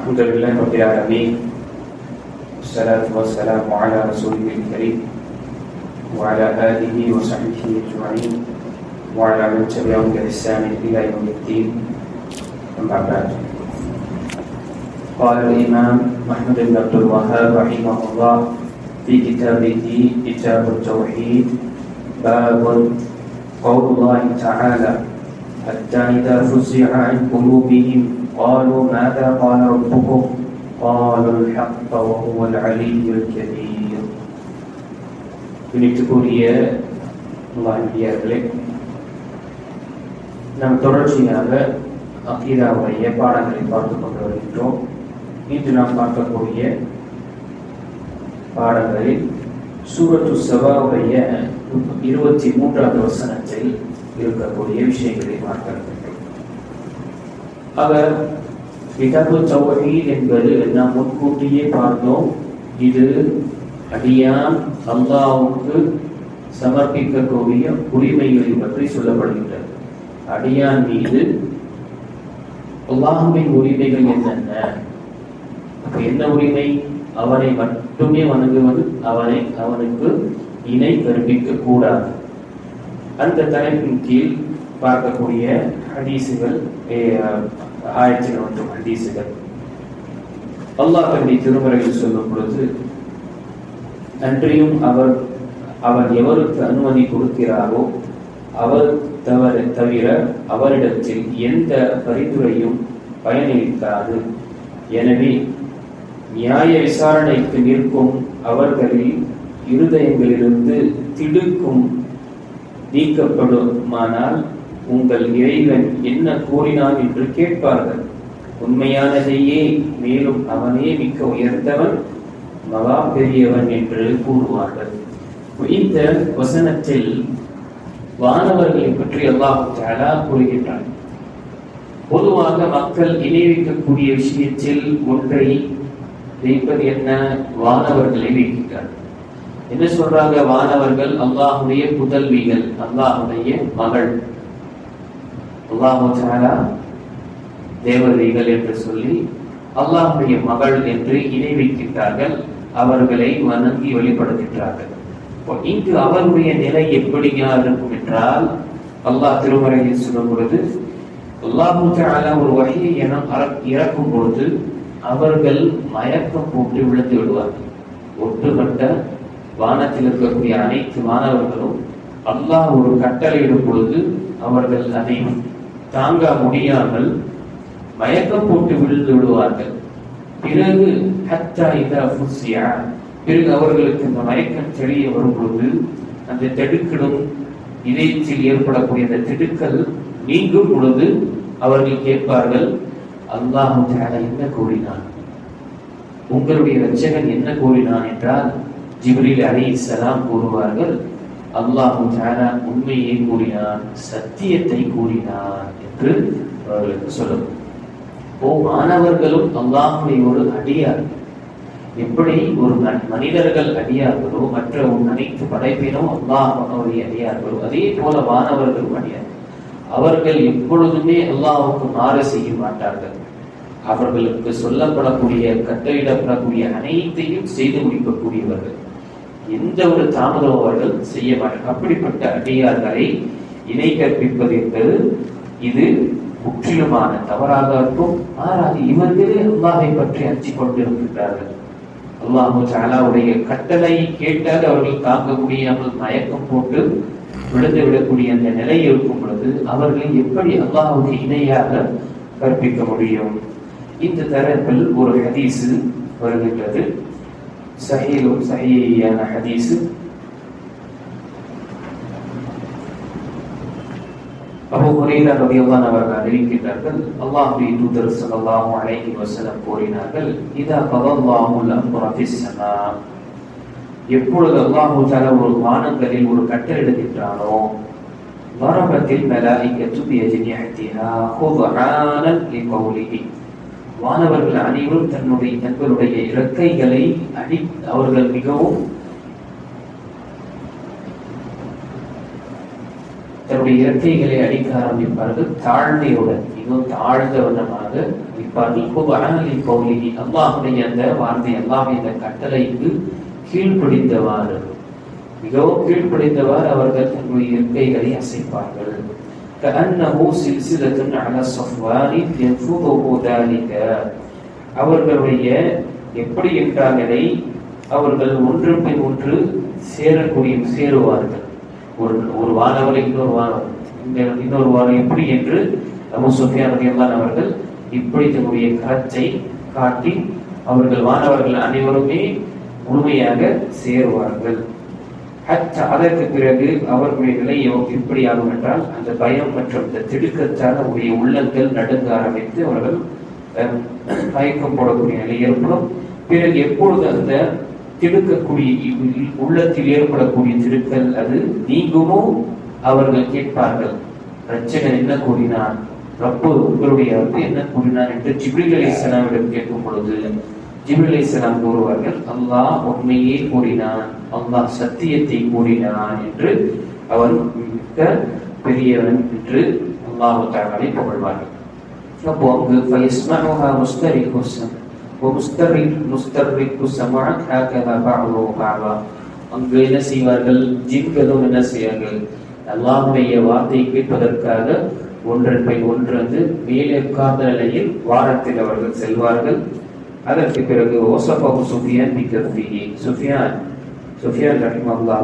الحمد لله رب العالمين والصلاة والسلام على رسوله الكريم وعلى آله وصحبه أجمعين وعلى من تبعهم بإحسان إلى يوم الدين أما بعد. قال الإمام محمد بن عبد الوهاب رحمه الله في كتابه كتاب التوحيد باب قول الله تعالى حتى إذا فزع عن قلوبهم قالوا ماذا قال ربكم قالوا الحق وهو العلي الكبير. இனித்துக்குரிய அல்லாஹ்வியர்களே, நாம் தொடர்ச்சியாக அகீதாவுடைய பாடங்களை பார்த்துக் கொண்டு வருகின்றோம். இன்று நாம் பார்க்கக்கூடிய பாடங்களில் சூரத்து சபாவுடைய 23வது வசனத்தில் இருக்கக்கூடிய விஷயங்களை பார்க்க வேண்டும். அவர் கிதாபு தௌஹீத் என்பது நாம் முன்கூட்டியே பார்த்தோம். இது அடியான் அல்லாஹ்வுக்கு சமர்ப்பிக்கக்கூடிய உரிமைகளை பற்றி சொல்லப்படுகின்றது. அடியான் மீது அல்லாஹ்வின் உரிமைகள் என்னென்ன? என்ன உரிமை? அவனை மட்டுமே வணங்குவது, அவனுக்கு இணை கற்பிக்க கூடாது. அந்த தலைப்பின் கீழ் பார்க்கக்கூடிய ஹதீசுகள், ஆயத்தில் ஒன்றும் ஹதீசுகள். அல்லாஹ் தன்னுடைய திருமறையில் சொல்லும் பொழுது, அன்றையும் அவர் எவருக்கு அனுமதி கொடுக்கிறாரோ அவர் தவிர அவரிடத்தில் எந்த பரிந்துரையும் பயனளிக்காது. எனவே நியாய விசாரணைக்கு நிற்கும் அவர்களில் இருதயங்களிலிருந்து திடுக்கும் நீக்கப்படுமானால் உங்கள் இறைவன் என்ன கூறினான் என்று கேட்பார்கள். உண்மையானதையே, மேலும் அவனே மிக்க உயர்ந்தவன், மகா பெரியவன் என்று கூறுவார்கள். இந்த வசனத்தில் வானவர்களை பற்றி அல்லாஹ் தஆலா கூறுகின்றான். பொதுவாக மக்கள் இணைவிக்கக்கூடிய விஷயத்தில் ஒன்றை வைப்பது என்ன? வானவர்களை வைக்கின்றார். என்ன சொல்றாங்க? வானவர்கள் அல்லாஹ்வுடைய புதல்விகள், அல்லாஹ்வுடைய மகள். அல்லாஹ் தஆலா தேவதைகள் என்று சொல்லி அல்லாஹ்வுடைய மகள் என்று இணை வைக்கின்றார்கள். அவர்களை வணங்கி வழிபடுகின்றார்கள். இங்கு அவருடைய நிலை எப்படியா இருக்கும் என்றால், அல்லாஹ் திருமறையில் சொல்லும் பொழுது, அல்லாஹ் தஆலா ஒரு வஹீயை இறக்கும் பொழுது அவர்கள் மயக்கம் போட்டு விழுந்து விடுவார்கள். ஒட்டுமொத்த வானத்தில் இருக்கக்கூடிய அனைத்து மாணவர்களும் அல்லாஹ் ஒரு கட்டளையிடும் பொழுது அவர்கள் அதை தாங்க முடியாமல் மயக்கம் போட்டு விழுந்து விடுவார்கள். பிறகு ஹத்தா இதா ஃபுஸியா, பிறகு அவர்களுக்கு இந்த மயக்கம் தெரிய வரும் பொழுது அந்த திடுக்கிடும் இதயத்தில் ஏற்படக்கூடிய அந்த திடுக்கல் நீங்கும் பொழுது அவர்கள் கேட்பார்கள், அல்லாஹ் தஆலா என்ன கூறினான்? உங்களுடைய இரட்சகன் என்ன கூறினான் என்றால், ஜிப்ரீல் அலைஹிஸ்ஸலாம் கூறுவார்கள், அல்லாஹ் தஆலா உண்மையை கூறினான், சத்தியத்தை கூறினான் என்று அவர்களுக்கு சொல்லும். மாணவர்களும் அல்லாஹ்வுடைய ஒரு அடியார். எப்படி ஒரு மனிதர்கள் அடியார்களோ, மற்ற அனைத்து படைப்பினும் அல்லாஹ்வுடைய அடியார்களோ, அதே போல மாணவர்களும் அடியார். அவர்கள் எப்பொழுதுமே அல்லாஹ்வுக்கு மாறு செய்ய மாட்டார்கள். அவர்களுக்கு சொல்லப்படக்கூடிய, கட்டளையிடப்படக்கூடிய அனைத்தையும் செய்து முடிக்கக்கூடியவர்கள். எந்த ஒரு தாமதம் அவர்கள் செய்ய மாட்டார்கள். அப்படிப்பட்ட அடியார்களை இணை கற்பிப்பது என்பது இது முற்றிலுமான தவறாக இருக்கும். மாறாக இவர்களே அல்லாஹை பற்றி அஞ்சிக் கொண்டிருக்கிறார்கள். அல்லாஹ் தஆலாவுடைய கட்டளை கேட்டால் அவர்கள் தாங்க முடியாமல் மயக்கம் போட்டு விழுந்து விடக்கூடிய அந்த நிலை இருக்கும் பொழுது அவர்களை எப்படி அல்லாஹ்வுக்கு இணையாக கற்பிக்க முடியும்? இந்த தரப்பில் ஒரு ஹதீஸ் வருகின்றது, சஹீஹான ஹதீஸ். அபூ ஹுரைரா ரலியல்லாஹு அன்ஹு அவர்கள் அறிவிக்கின்றார்கள், அல்லாஹ்வுடைய தூதர் ஸல்லல்லாஹு அலைஹி வஸல்லம் கூறினார்கள், இதா கதல்லாஹுல் அம்ர ஃபிஸ் ஸமா, எப்பொழுது அல்லாஹ் தஆலா ஒரு வானங்களில் ஒரு கட்டளையிடுகின்றானோ, வரபத்தில் மலாயிகத்து பியஜ்னிஹத்திஹா குதுஆனன் லிகௌலிஹி, வானவர்கள் அனைவரும் தங்களுடைய இறக்கைகளை அவர்கள் மிகவும் தன்னுடைய இறக்கைகளை அடிக்க ஆரம்பிப்பார்கள். தாழ்மையுடன், மிகவும் தாழ்ந்த வண்ணமாக இருப்பார்கள். அல்லாஹுடைய அந்த வார்த்தை, அல்லாஹ்வுடைய அந்த கட்டளைக்கு கீழ்ப்படிந்தவாறு, மிகவும் கீழ்ப்படிந்தவாறு அவர்கள் தங்களுடைய இருக்கைகளை அசைப்பார்கள். அவர்களுடைய எப்படி என்றால் அவர்கள் ஒன்று பின் ஒன்று சேருவார்கள். ஒரு வானவரை இன்னொரு வானம் எப்படி என்று அபூ சுஃபியான் ரலியல்லாஹு அன்ஹு அவர்கள் இப்படி தன்னுடைய கரத்தை காட்டி அவர்கள் வானவர்கள் அனைவருமே முழுமையாக சேருவார்கள். அதற்கு பிறகு அவர்களுடைய நிலை எப்படி ஆகும் என்றால், அந்த பயம் மற்றும் இந்த திடுக்கத்தால் அவருடைய உள்ளங்கள் நடுங்க ஆரம்பித்து அவர்கள் மயக்கம் போடக்கூடிய நிலை ஏற்படும். பிறகு எப்பொழுது அந்த திடுக்கக்கூடிய உள்ளத்தில் ஏற்படக்கூடிய திடுக்கல் அது நீங்குமோ அவர்கள் கேட்பார்கள், ரட்சகன் என்ன கூறினான், ரப்பு உங்களுடைய ரப்பு என்ன கூறினான் என்று ஜிப்ரீல் அலைஹிஸ்ஸலாமிடம் கேட்கும் பொழுது ஜிப்ரீல் அலைஹிஸ்ஸலாம் கூறுவார்கள், அல்லாஹ் உண்மையே கூறினான், அல்லாஹ் சத்தியத்தை கூறினான் என்று, அவர் மிக்க பெரியவன் என்று அல்லாஹ் தஆலாவை புகழ்வார்கள். அப்போ அங்கு ஃபயஸ்மஉஹா முஸ்தர்ரிக்கு சமஅத் ஹகதா பஅதுஹு பஅதா, அங்கு என்ன செய்வார்கள், ஜின்களும் என்ன செய்வார்கள், அல்லாஹ்வுடைய வார்த்தை கேட்பதற்காக ஒன்றன் பின் ஒன்று வந்து மேலே உட்கார்ந்த நிலையில் வாரத்தில் அவர்கள் செல்வார்கள். அதற்கு பிறகு ஓசஃபஹு சுஃபியான் பிகஃபிஹி, சுஃபியான் ரஹிமஹுல்லாஹ்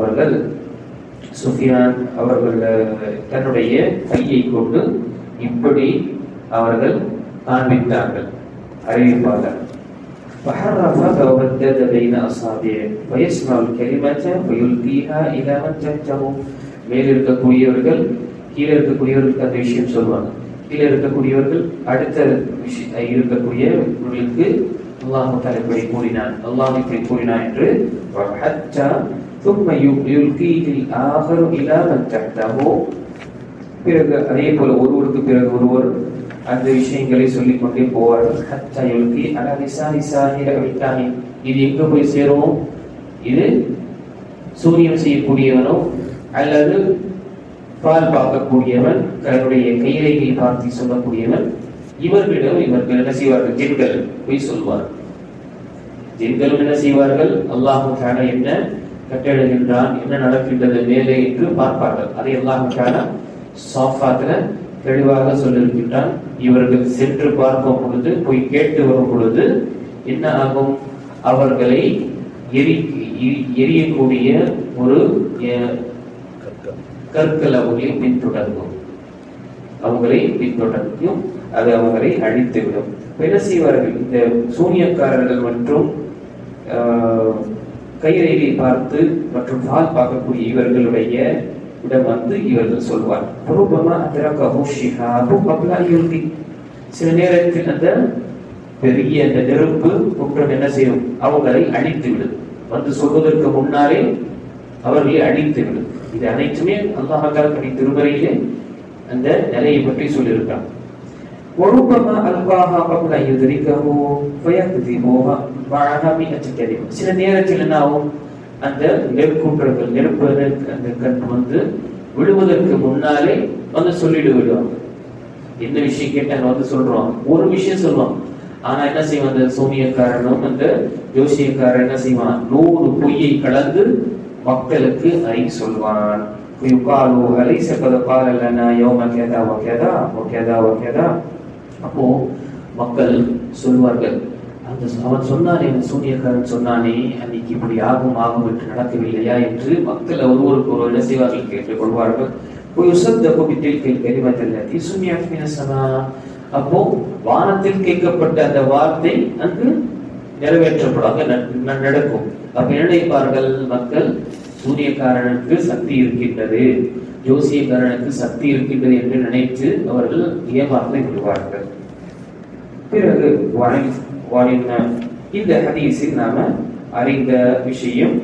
அவர்கள் தன்னுடைய கையை கொண்டு இப்படி அவர்கள் காண்பித்தார்கள், அறிவிப்பார்கள். فحرف وبدد بين أصابعه ويسمع الكلمة ويلقيها إلى من تحته. மேல் இருக்கக்கூடியவர்கள் கீழே இருக்கக்கூடியவர்களுக்கு அந்த விஷயம் சொல்வாங்க, கீழே இருக்கக்கூடியவர்கள் அடுத்த இருக்கக்கூடியவர்களுக்கு அல்லாஹ் தஆலா இப்படி கூறினான், அல்லாஹ் இப்படி கூறினான் என்று. وحتى ثم يلقيه الآخر إلى من تحته. பிறகு அதே போல ஒருவருக்கு பிறகு ஒருவர் அந்த விஷயங்களை சொல்லிக் கொண்டே போவார்கள். ஹத்தா யுல்கி அலா லிசானி சாஹிர விட்டானி, இது எங்க போய் சேரும், இது சூரியன் செய்யக்கூடியவனோ அல்லது பால் பார்க்கக்கூடியவன், தன்னுடைய கைரேகை பார்த்து சொல்லக்கூடியவன், இவர்கள் என்ன செய்வார்கள், ஜின்கள் போய் சொல்வார். ஜின்களும் என்ன செய்வார்கள், அல்லாஹ் தஆலா என்ன கட்டளையிடுகின்றான், என்ன நடக்கின்றது மேலே என்று பார்ப்பார்கள். அதை அல்லாஹ் தஆலா ஸாஃபாத்ல தெளிவாக சொல்லியிருக்கின்றான். இவர்கள் சென்று பார்க்கும் பொழுது, போய் கேட்டு வரும் பொழுது என்ன ஆகும், அவர்களை எரியக்கூடிய ஒரு கற்கள் அவர்களை பின்தொடர்ந்தும் அது அவர்களை அழித்துவிடும். என்ன செய்வார்கள், இந்த சூனியக்காரர்கள் மற்றும் கைரேகை பார்த்து மற்றும் பால் பார்க்கக்கூடிய இவர்களுடைய இடம் வந்து இவர்கள் சொல்வார், சில நேரத்தில் அந்த பெரிய அந்த நெருப்பு குற்றம் என்ன செய்யும், அவர்களை அழித்துவிடும். வந்து சொல்வதற்கு முன்னாலே அவர்களை அழித்துவிடும். இது அனைத்துமே அல்லாஹ் தஆலா திருமறையிலே அந்த நிலையை பற்றி சொல்லியிருக்காங்க. சில நேரத்தில் என்ன ஆகும், அந்த நெருப்பு அந்த கண் வந்து விடுவதற்கு முன்னாலே வந்து சொல்லிட்டு விடுவாங்க. என்ன விஷயம் கேட்டாங்க வந்து சொல்றாங்க, ஒரு விஷயம் சொல்லுவாங்க. ஆனா என்ன செய்வான், அந்த சூனியக்காரனும் அந்த ஜோசியக்காரன் என்ன செய்வான், 100 பொய்யை கலந்து மக்களுக்கு அறி சொல்வான். அப்போ மக்கள் சொல்வார்கள், அவன் சொன்னானே, சூனியக்காரன் சொன்னானே அன்னைக்கு இப்படி ஆகும் என்று நடக்கவில்லையா என்று மக்கள் ஒருவருக்கு ஒரு என்ன செய்வார்கள், கேட்டுக் கொள்வார்கள். அப்போ வானத்தில் கேட்கப்பட்ட அந்த வார்த்தை அங்கு நிறைவேற்றப்படும், நடக்கும். அப்ப நினைப்பார்கள் மக்கள், சூனியக்காரனுக்கு சக்தி இருக்கின்றது, ஜோசியக்காரனுக்கு சக்தி இருக்கின்றது என்று நினைத்து அவர்கள் ஏமாற்ற விடுவார்கள். பிறகு இந்த ஹதீஸில் நாம அறிந்த விஷயம்,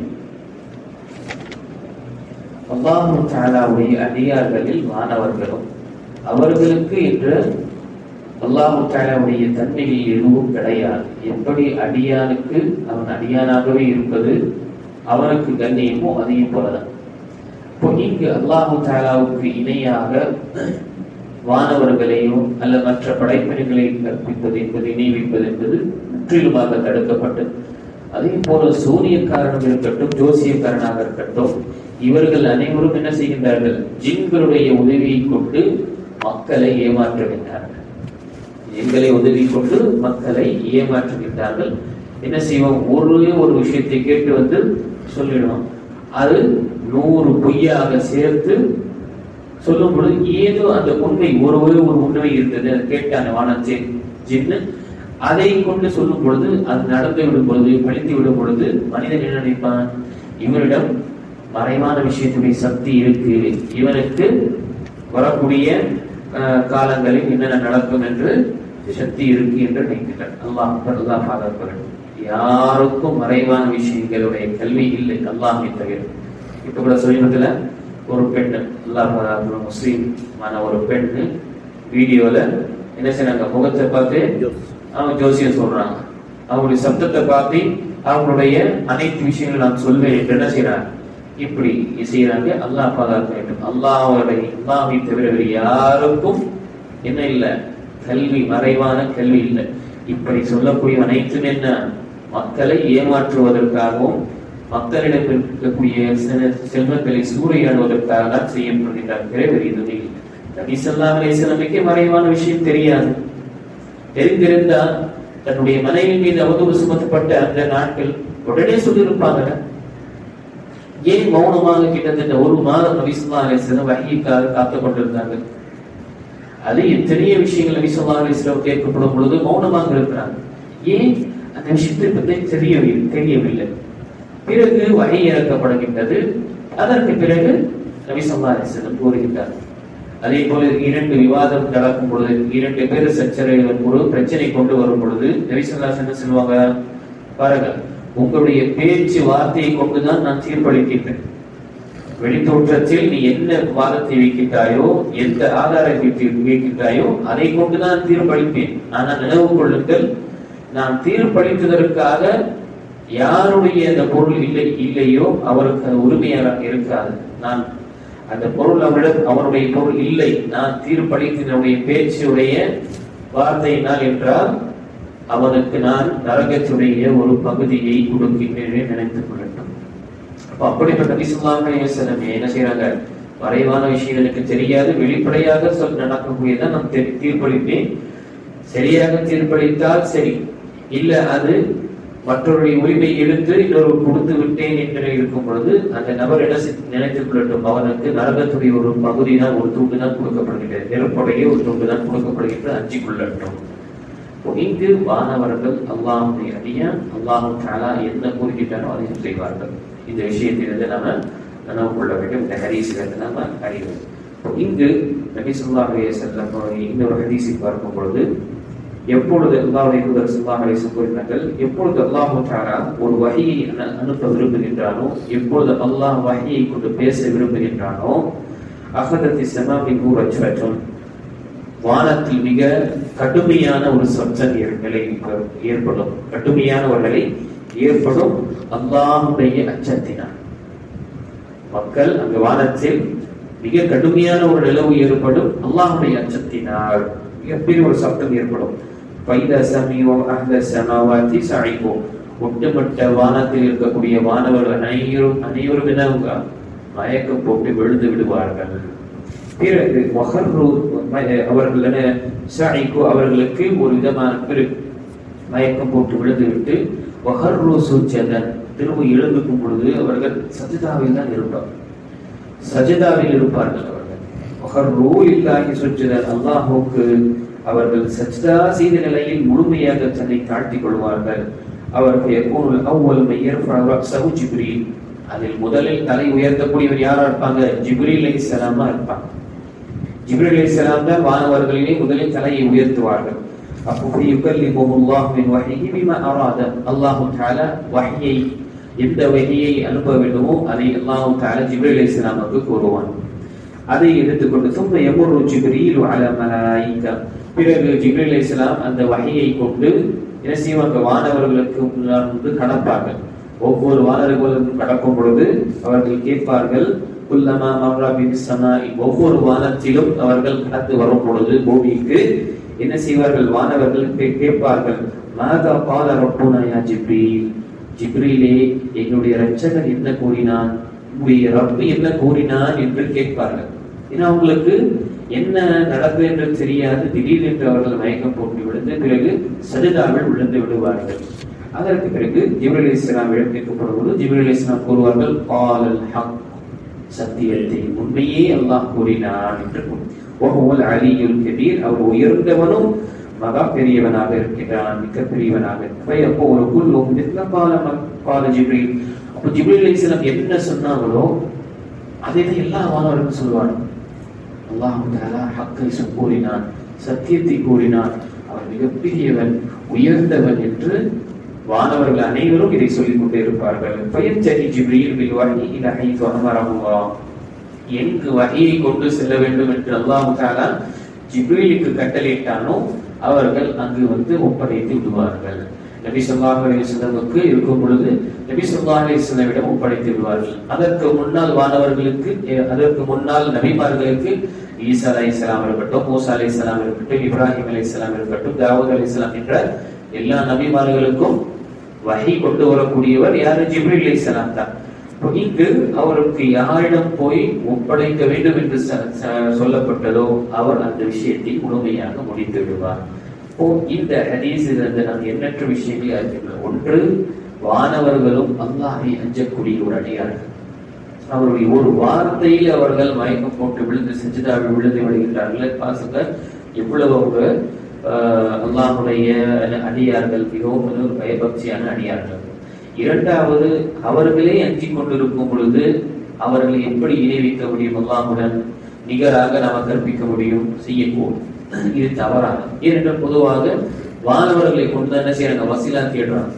அல்லாஹ் தஆலாவுடைய அடியார்களில் மாணவர்களும் அவர்களுக்கு என்று அல்லாஹ் தஆலாவுடைய தன்மையில் எதுவும் கிடையாது. எப்படி அடியானுக்கு அவன் அடியானாகவே இருப்பது அவனுக்கு கண்ணியமோ அதே போலதான். இப்போ இங்கு அல்லாஹ் தஆலாவுக்கு இணையாக வானவர்களையும் அல்ல மற்ற படைப்பினங்களை கற்பிப்பது என்பது இணைவிப்பது என்பது முற்றிலுமாக தடுக்கப்பட்டது. அதே போல சூரியக்காரனாக இருக்கட்டும், ஜோசியக்காரனாக இருக்கட்டும், இவர்கள் அனைவரும் என்ன செய்கின்றார்கள்? ஜின்களுடைய உதவியை கொண்டு மக்களை ஏமாற்றுகின்றார்கள். ஜின்களை உதவி கொண்டு மக்களை ஏமாற்றுகின்றார்கள். என்ன செய்வோம்? ஒரு விஷயத்தை கேட்டு வந்து சொல்லிடுவோம். அது 100 பொய்யாக சேர்த்து சொல்லும் பொழுது ஏதோ அந்த உண்மை ஒரு உண்மை இருந்தது, அதை கேட்டான வானத்தை ஜின்னு, அதை கொண்டு சொல்லும் பொழுது அது நடந்து விடும் பொழுது, பழித்து விடும் பொழுது மனிதன் என்ன நினைப்பான்? இவரிடம் மறைவான விஷயத்துடைய சக்தி இருக்கு, இவனுக்கு வரக்கூடிய காலங்களில் என்னென்ன நடக்கும் என்று சக்தி இருக்கு என்று நினைக்கிறார். அல்லாஹ் பாதுகாக்க. யாருக்கும் மறைவான விஷயங்களுடைய கல்வி இல்லை அல்லாஹ்வை தவிர. இப்ப கூட சமீபத்துல ஒரு பெண், அல்லாஹ் முஸ்லீமான ஒரு பெண் வீடியோல என்ன செய்யறாங்க? முகத்தை பார்த்து அவங்க ஜோசியம் சொல்றாங்க. அவங்களுடைய சப்தத்தை பார்த்து அவங்களுடைய அனைத்து விஷயங்கள் நான் சொல்வேன் என்று என்ன செய்யறாங்க? இப்படி செய்யறாங்க. அல்லாஹ் பாதுகாக்க வேண்டும். அல்லாஹ்வை தவிர யாருக்கும் என்ன இல்லை? கல்வி, மறைவான கல்வி இல்லை. இப்படி சொல்லக்கூடிய அனைத்தும் என்ன? மக்களை ஏமாற்றுவதற்காகவும் மக்களிடம் இருக்கக்கூடிய செல்வங்களை சூறையாடுவதற்காக தான் செய்யப்படுகிறார்கள். நபி ஸல்லல்லாஹு அலைஹி வஸல்லமுக்கு மறைவான விஷயம் தெரியாது. தெரிந்திருந்தால் தன்னுடைய மனைவி மீது அவதூறு சுமத்தப்பட்ட அந்த நாட்கள் உடனே சொல்லியிருப்பாங்க. ஏன் மௌனமாக கிட்டத்தட்ட 1 மாதம் நபி ஸல்லல்லாஹு அலைஹி வஸல்லம் வஹீக்காக காத்துக் கொண்டிருந்தார்கள்? அது எத்தனைய விஷயங்கள் நபி ஸல்லல்லாஹு அலைஹி வஸல்லம் கேட்கப்படும் பொழுது மௌனமாக இருக்கிறாங்க. ஏன்? அந்த விஷயத்தை பற்றி தெரியவில்லை. பிறகு வஹீ இறக்கப்படுகின்றது. அதற்கு பிறகு நபி ஸல்லல்லாஹு அலைஹி வஸல்லம் கூறுகின்றார். அதே போல 2 விவாதம் நடக்கும் பொழுது, 2 பேர் சச்சரவுகள் ஒரு பிரச்சனை கொண்டு வரும் பொழுது நபி ஸல்லல்லாஹு அலைஹி வஸல்லம் சொல்லுவாங்க, பாருங்க, உங்களுடைய பேச்சு வார்த்தையை கொண்டுதான் நான் தீர்ப்பளிக்கின்றேன். வெளித்தோற்றத்தில் நீ என்ன வாதத்தை வைக்கின்றாயோ, எந்த ஆதாரத்தை வைக்கின்றாயோ அதை கொண்டுதான் தீர்ப்பளிப்பேன். ஆனால் நினைவு கொள்ளுங்கள், நான் தீர்ப்பளித்ததற்காக யாருடைய அந்த பொருள் இல்லையோ அவருக்கு அது உரிமையாக இருக்காது. நான் அந்த பொருள் அவருடைய பொருள் இல்லை, நான் தீர்ப்பளித்தனுடைய பேச்சுடைய வார்த்தையினால் என்றால் அவனுக்கு நான் நரகத்துடைய ஒரு பகுதியை கொடுக்கின்றேன் நினைத்துக் கொள்ளட்டும். அப்படிப்பட்ட நபி ஸல்லல்லாஹு அலைஹி வஸல்லம் என்ன செய்யறாங்க? மறைவான விஷயம் எனக்கு தெரியாது, வெளிப்படையாக நடக்கக்கூடியதான் நான் தீர்ப்பளிப்பேன். சரியாக தீர்ப்பளித்தால் சரி, இல்ல அது மற்றவருடைய உரிமை எடுத்து இன்னொரு கொடுத்து விட்டேன் என்று இருக்கும் பொழுது அந்த நபர் என்ன நினைத்துக் கொள்ளட்டும், அவனுக்கு நரகத்துடைய ஒரு பகுதி தான், ஒரு துண்டு தான் கொடுக்கப்படுகின்றது, நெருப்புடைய ஒரு துண்டு தான் கொடுக்கப்படுகின்றது, அஞ்சிக் கொள்ளட்டும். இங்கு வானவர்கள் அல்லாஹ்வுடைய அடியான் அல்லாஹ் தஆலா என்ன கூறுகின்றாரோ அதையும் செய்வார்கள். இந்த விஷயத்திலிருந்து நாம நினைவு கொள்ள வேண்டும். இந்த ஹதீஸிலிருந்து நாம அறிவோம். இங்கு நபி ஸல்லல்லாஹு அலைஹி வஸல்லம் இன்னொரு ஹதீஸை பார்க்கும் பொழுது, எப்பொழுது அல்லாஹ்வுடைய தூதர் ஸல்லல்லாஹு அலைஹி வஸல்லம் கூறினார்கள், எப்பொழுது அல்லாஹ் தஆலா ஒரு வஹீயை அனுப்ப விரும்புகின்றானோ, எப்பொழுது அல்லாஹ் வஹீயை கொண்டு பேச விரும்புகின்றானோ, அஹதத்தி ஸமாஇ ரஜ்ரத்துன், வானத்தில் மிக கடுமையான ஒரு சப்தம் நிலை ஏற்படும், கடுமையான ஒரு நிலை ஏற்படும். அல்லாஹ்வுடைய அச்சத்தினால் மக்கள் அங்கு வானத்தில் மிக கடுமையான ஒரு நிலவு ஏற்படும். அல்லாஹ்வுடைய அச்சத்தினால் மிகப்பெரிய ஒரு சப்தம் ஏற்படும். ஒட்டுமொத்த வானத்தில் இருக்கக்கூடிய வானவர்கள் அனைவரும் என்ன மயக்கம் போட்டு விழுந்து விடுவார்கள். பிறகு அவர்களுக்கு ஒரு விதமான மயக்கம் போட்டு விழுந்து விட்டு திரும்ப எழுந்துக்கும் பொழுது அவர்கள் சஜிதாவில் தான் இருப்பார்கள். சஜிதாவில் இருப்பார்கள் அவர்கள். அல்லாஹுக்கு அவர்கள் சஜ்தா செய்த நிலையில் முழுமையாக தன்னை தாழ்த்திக் கொள்வார்கள். அவர்கள் அதில் முதலில் தலை உயர்த்தக்கூடியவர் யாரா இருப்பாங்க? ஜிப்ரீல் அலைஹிஸ்ஸலாம் இருப்பாங்க. ஜிப்ரீல் அலைஹிஸ்ஸலாம் தான் வானவர்களிலே முதலில் தலையை உயர்த்துவார்கள். அப்போ யுகல்லிமுல்லாஹு மின் வஹீஹி பிமா அராத, அல்லாஹ் தஆலா வஹீயை, எந்த வஹீயை அனுப்ப வேண்டுமோ அதை அல்லாஹ் தஆலா ஜிப்ரீல் அலைஹிஸ்ஸலாமுக்கு கூறுவான். அதை எடுத்துக்கொண்டு சும்ம யமுரு ஜிப்ரீல் அலா மலாயிகா, பிறகு ஜிப்ரீல் அலைஹிஸ்ஸலாம் அந்த வஹீயை கொண்டு என்ன செய்வாங்க? வானவர்களுக்கு முன்னால் கடப்பார்கள். ஒவ்வொரு வானவர்களுக்கும் கடக்கும் பொழுது அவர்கள் கேட்பார்கள், குல்லமா மர்ரா பிஸ்ஸமாஇ, ஒவ்வொரு வானத்திலும் அவர்கள் கடந்து வரும் பொழுது பூமிக்கு என்ன செய்வார்கள்? வானவர்கள் கேட்பார்கள், மாதா கால ரப்புனா யா ஜிப்ரீல், ஜிப்ரீலே எங்களுடைய இரட்சகர் என்ன கூறினான், உங்களுடைய ரப்பு என்ன கூறினான் என்று கேட்பார்கள். ஏன்னா அவங்களுக்கு என்ன நடப்பு என்று தெரியாது. திடீரென்று அவர்கள் மயக்கம் போட்டு விழுந்து பிறகு சஜிதாவில் விழுந்து விடுவார்கள். அதற்கு பிறகு ஜிப்ரீல் அலைஹிஸ்ஸலாம் கேட்கப்படும்போது ஜிப்ரீல் அலைஹிஸ்ஸலாம் கூறுவார்கள், காலல் ஹக், சத்தியத்தை உண்மையே அல்லாஹ் கூறினான் என்று. வஹுவல் அலியுல் கபீர், அவர் உயர்ந்தவனும் மகா பெரியவனாக இருக்கிறான், மிக பெரியவனாக. ஃபயகூலு குல்லுஹும் மிஸ்ல கால ஜிப்ரீல், அப்போ ஜிப்ரீல் அலைஹிஸ்ஸலாம் என்ன சொன்னாங்களோ அதை எல்லா வானவர்களும் சொல்வாங்க. அல்லாஹ் தஆலா ஹக்கை கூறினான், சத்தியத்தை கூறினான், அவர் மிகப்பெரியவன், உயர்ந்தவன் என்று வானவர்கள் அனைவரும் இதை சொல்லிக் கொண்டே இருப்பார்கள். ஃபயன்தஹி ஜிப்ரீல் பில் வஹி இலா ஹைது அமரஹுல்லாஹ், எங்கு வஹியை கொண்டு செல்ல வேண்டும் என்று அல்லாஹ் தஆலா ஜிப்ரீலுக்கு கட்டளையிட்டானோ அவர்கள் அங்கு வந்து ஒப்படைத்து விடுவார்கள். நபி ஸல்லல்லாஹு அலைஹி வஸல்லமுக்கு இருக்கும் பொழுது நபி ஸல்லல்லாஹு அலைஹி வஸல்லமிடம் ஒப்படைத்து விடுவார்கள். அதற்கு முன்னால் வானவர்களுக்கு, அதற்கு முன்னால் நபிமார்களுக்கு ஈசா அலைஹிஸ்ஸலாம் இருக்கட்டும், மூசா அலைஹிஸ்ஸலாம் இருக்கட்டும், இப்ராஹிம் அலைஹிஸ்ஸலாம் இருக்கட்டும், தாவூத் அலைஹிஸ்ஸலாம் என்ற எல்லா நபிமார்களுக்கும் வஹி கொண்டு வரக்கூடியவர் யாரு? ஜிப்ரீல் அலைஹிஸ்ஸலாம் தான். இங்கு அவருக்கு யாரிடம் போய் ஒப்படைக்க வேண்டும் என்று சொல்லப்பட்டதோ அவர் அந்த விஷயத்தை முழுமையாக முடித்து விடுவார். இந்த ஹதீஸிலிருந்து நாம் எண்ணற்ற விஷயங்களை அறிந்துள்ளோம். ஒன்று, வானவர்களும் அல்லாஹ்வை அஞ்சக்கூடிய ஒரு அடியார்கள். அவருடைய ஒரு வார்த்தையில் அவர்கள் மயக்கம் போட்டு விழுந்து சஜிதாவில் விழுந்து விடுகின்றார்கள். பாசுங்க எவ்வளவு அவங்க அல்லாஹ்வுடைய அடியார்கள், மிகவும் ஒரு பயபக்தியான அடியார்கள். இரண்டாவது, அவர்களே அஞ்சிக் கொண்டிருக்கும் பொழுது அவர்களை எப்படி இணைவிக்க முடியும்? அல்லாஹ்வுடன் நிகராக நாம் கற்பிக்க முடியும்? செய்யக்கூடும். இது தவறான. ஏனென்றால் பொதுவாக வானவர்களை கொண்டு என்ன செய்யறாங்க? வசீலா தேடுறாங்க.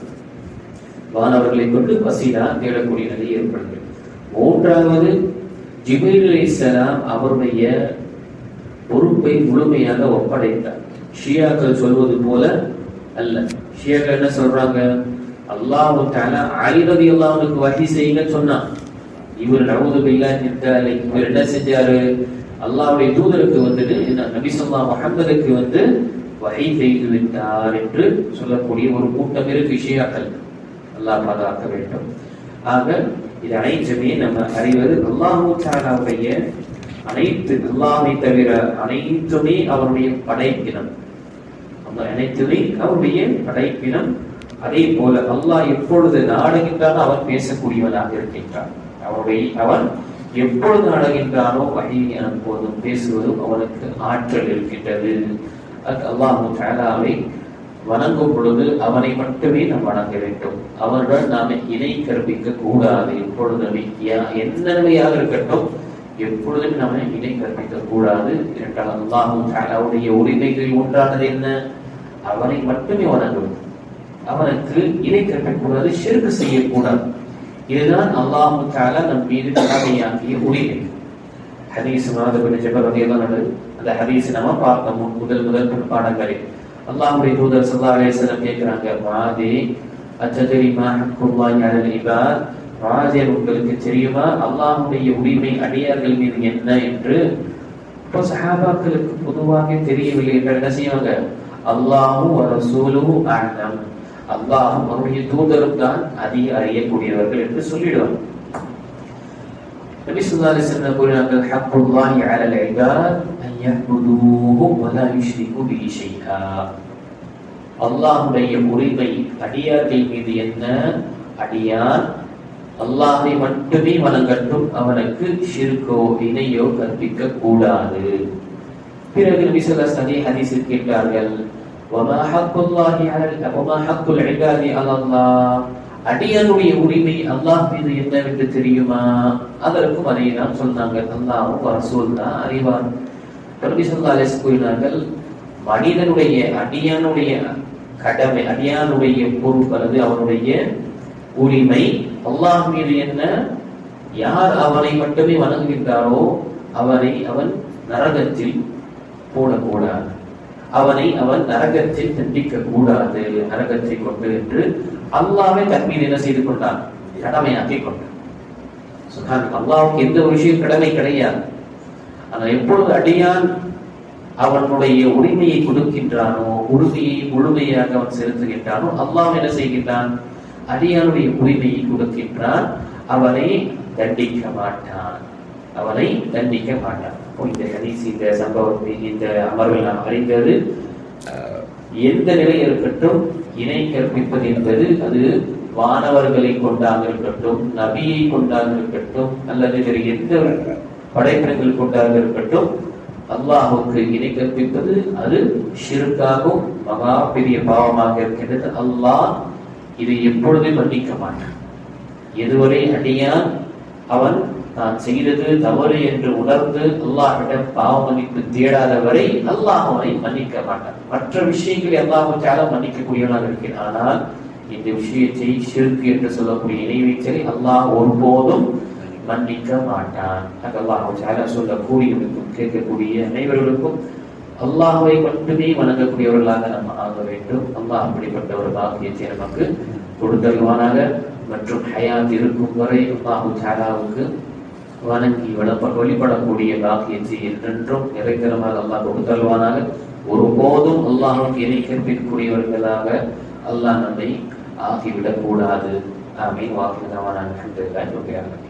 வானவர்களை கொண்டு வசீலா தேடக்கூடிய நிலை ஏற்படுகிறது. மூன்றாவது, ஜிப்ரீல் அலைஹிஸ்ஸலாம் அவருடைய பொறுப்பை முழுமையாக ஒப்படைத்தார். ஷியாக்கள் சொல்வது போல அல்ல. ஷியாக்கள் என்ன சொல்றாங்க? அல்லாஹ் தஆலா அலி ரலியல்லாஹு அன்ஹுக்கு வஹி செய்யுங்க சொன்னான். இவர் நஊது பில்லாஹி தஆலா இவர் என்ன செஞ்சாரு? அல்லாஹ்வுடைய தூதருக்கு வந்துட்டு நபி ஸல்லல்லாஹு முஹம்மதுக்கு வந்து வஹி செய்து விட்டார் என்று சொல்லக்கூடிய ஒரு கூட்டம் இருக்கு ஷியாக்கள். அல்லாஹ் பாதுகாக்க வேண்டும். ஆக இது அனைத்துமே நம்ம அறிவது அல்லாஹ் தஆலாவுடைய அனைத்து, அல்லாஹ்வை தவிர அனைத்துமே அவருடைய படைப்பினம். அந்த அனைத்துமே அவருடைய படைப்பினம். அதே போல அல்லாஹ் எப்பொழுது நாடுகின்றானோ அவன் பேசக்கூடியவனாக இருக்கின்றான். அவன் எப்பொழுது நாடுகின்றானோ வஹீயை அனுப்புவதும் பேசுவதும் அவனுக்கு ஆற்றல் இருக்கின்றது. அல்லாஹ் தஆலாவை வணங்கும் பொழுது அவனை மட்டுமே நாம் வணங்க வேண்டும். அவனுடன் நாம இணை கற்பிக்க கூடாது. எப்பொழுதுமே என்னவையாக இருக்கட்டும், எப்பொழுதும் நாம இணை கற்பிக்க கூடாது. இரண்டாவது, அல்லாஹ் தஆலாவுடைய உரிமைகளில் ஒன்றானது என்ன? அவனை மட்டுமே வணங்கும். அவனுக்கு இணை கற்பிக்கக்கூடாது, ஷிர்க் செய்யக்கூடாது. இதுதான் அல்லாஹ் தஆலா நம் மீது கடமையாக்கிய உரிமை. ஹதீஸ் முஆத் பின் ஜபல் ரலியல்லாஹு அன்ஹு, அந்த ஹதீஸ் நம்ம பார்த்தோம் முதல் பாடங்களில். அல்லாஹ்வுடைய தூதர் ஸல்லல்லாஹு அலைஹி வஸல்லம் கேக்குறாங்க, மாதே அத்ததரி மா ஹக்குல்லாஹி அலல் இபாத், மாதே உங்களுக்கு தெரியுமா அல்லாஹ்வுடைய உரிமை அடியார்கள் மீது என்ன என்று? இப்போ சஹாபாக்களுக்கு பொதுவாக தெரியவில்லை என்று என்ன செய்வாங்க? அல்லாஹு வ ரசூலுஹு அஅலம், அல்லாஹும் அவருடைய தூதரும் தான் அதிக அறியக்கூடியவர்கள் என்று சொல்லிடுவாங்க. நபி ஸல்லல்லாஹு அலைஹி வஸல்லம் கூறினார்கள், ஹக்குல்லாஹி அலல் இபாத் அன் யஅ்புதூஹு வ லா யுஷ்ரிகு பிஹி ஷைஆ. அல்லாஹ்வுடைய உரிமை அடியார்கள் மீது என்ன? அடியான் அல்லாஹ்வை மட்டுமே வணங்கட்டும், அவனுக்கு ஷிர்கோ இணையோ கற்பிக்க கூடாது. பிறகு நபி ஸல்லல்லாஹு அலைஹி வஸல்லம் ஹதீஸில் கேட்டார்கள், வமா ஹக்குல்லாஹி அலல் வமா ஹக்குல் இபாதி அலல்லாஹ், அடியானுடைய உரிமை அல்லாஹ் மீது என்னவென்று தெரியுமா? அதற்கும் அதை தான் சொன்னாங்க, அல்லாஹ்வும் ரசூல் தான் அறிவார். நபி ஸல்லல்லாஹு அலைஹி வஸல்லம் கூறினார்கள், மனிதனுடைய அடியானுடைய கடமை, அடியானுடைய பொறுப்பு அல்லது அவனுடைய உரிமை அல்லாஹ் மீது என்ன? யார் அவனை மட்டுமே வணங்குகின்றாரோ அவன் நரகத்தில் போடக்கூடாது, அவன் நரகத்தில் தண்டிக்க கூடாது, நரகத்தை கொண்டு என்று அல்லாஹ்வை தன் மீது என்ன செய்து கொண்டான்? கடமையாக்கி கொண்டான். அல்லாஹ்வுக்கு எந்த ஒரு விஷயம் கடமை கிடையாது. ஆனால் எப்பொழுது அடியான் அவனுடைய உரிமையை கொடுக்கின்றானோ, உறுதியை முழுமையாக அவன் செலுத்துகின்றானோ, அல்லாஹ் என்ன செய்கின்றான்? அடியானுடைய உரிமையை கொடுக்கின்றான், அவனை தண்டிக்க மாட்டான். இந்த ஹதீஸ், இந்த சம்பவத்தை, இந்த அமர்வில் நாம் அறிந்தது, எந்த நிலை இருக்கட்டும், இணை கற்பிப்பது என்பது அது வானவர்களை கொண்டாக இருக்கட்டும், நபியை கொண்டாக இருக்கட்டும், அல்லது வேறு எந்த படைப்பினங்கள் கொண்டாக இருக்கட்டும், அல்லாஹுக்கு இணை கற்பிப்பது அது ஷிர்காகும் மகா பெரிய பாவமாக இருக்கின்றது. அல்லாஹ் இதை எப்பொழுதும் மன்னிக்க மாட்டான். எதுவரை அடியான் அவன் தான் செய்தது தவறு என்று உணர்ந்து அல்லாஹ்விடம் பாவ மன்னிப்பு தேடாத வரை அல்லாஹ் அவனை மன்னிக்க மாட்டான். மற்ற விஷயங்களை அல்லாஹ்வால மன்னிக்கக்கூடியவனாக இருக்கிறான். ஆனால் இந்த விஷயத்தை ஷிர்க் என்று சொல்லக்கூடிய இணை வைத்தலை அல்லாஹ் ஒருபோதும் மன்னிக்க மாட்டான். அல்லாஹ்வால சொல்லக்கூடியவர்களுக்கும் கேட்கக்கூடிய அனைவர்களுக்கும் அல்லாஹ்வை மட்டுமே வணங்கக்கூடியவர்களாக நம்ம ஆக வேண்டும். அல்லாஹ் அப்படிப்பட்ட ஒரு பாக்கியத்தை நமக்கு கொடுத்தல்வானாக. மற்றும் ஹயாத் இருக்கும் வரை அல்லாஹ்வுக்கு வணங்கி வழிபடக்கூடிய பாக்கியத்தை என்றென்றும் நிரந்தரமாக அல்லாஹ் கொடுத்தல்வானாக. ஒருபோதும் அல்லாஹ்வுக்கு இணை கற்பிக்கக்கூடியவர்களாக அல்லாஹ் நம்மை ஆகிவிடக் கூடாது. ஆமீன். வாஹிர் தஅவானா அல்ஹம்துலில்லாஹி ரப்பில் ஆலமீன்.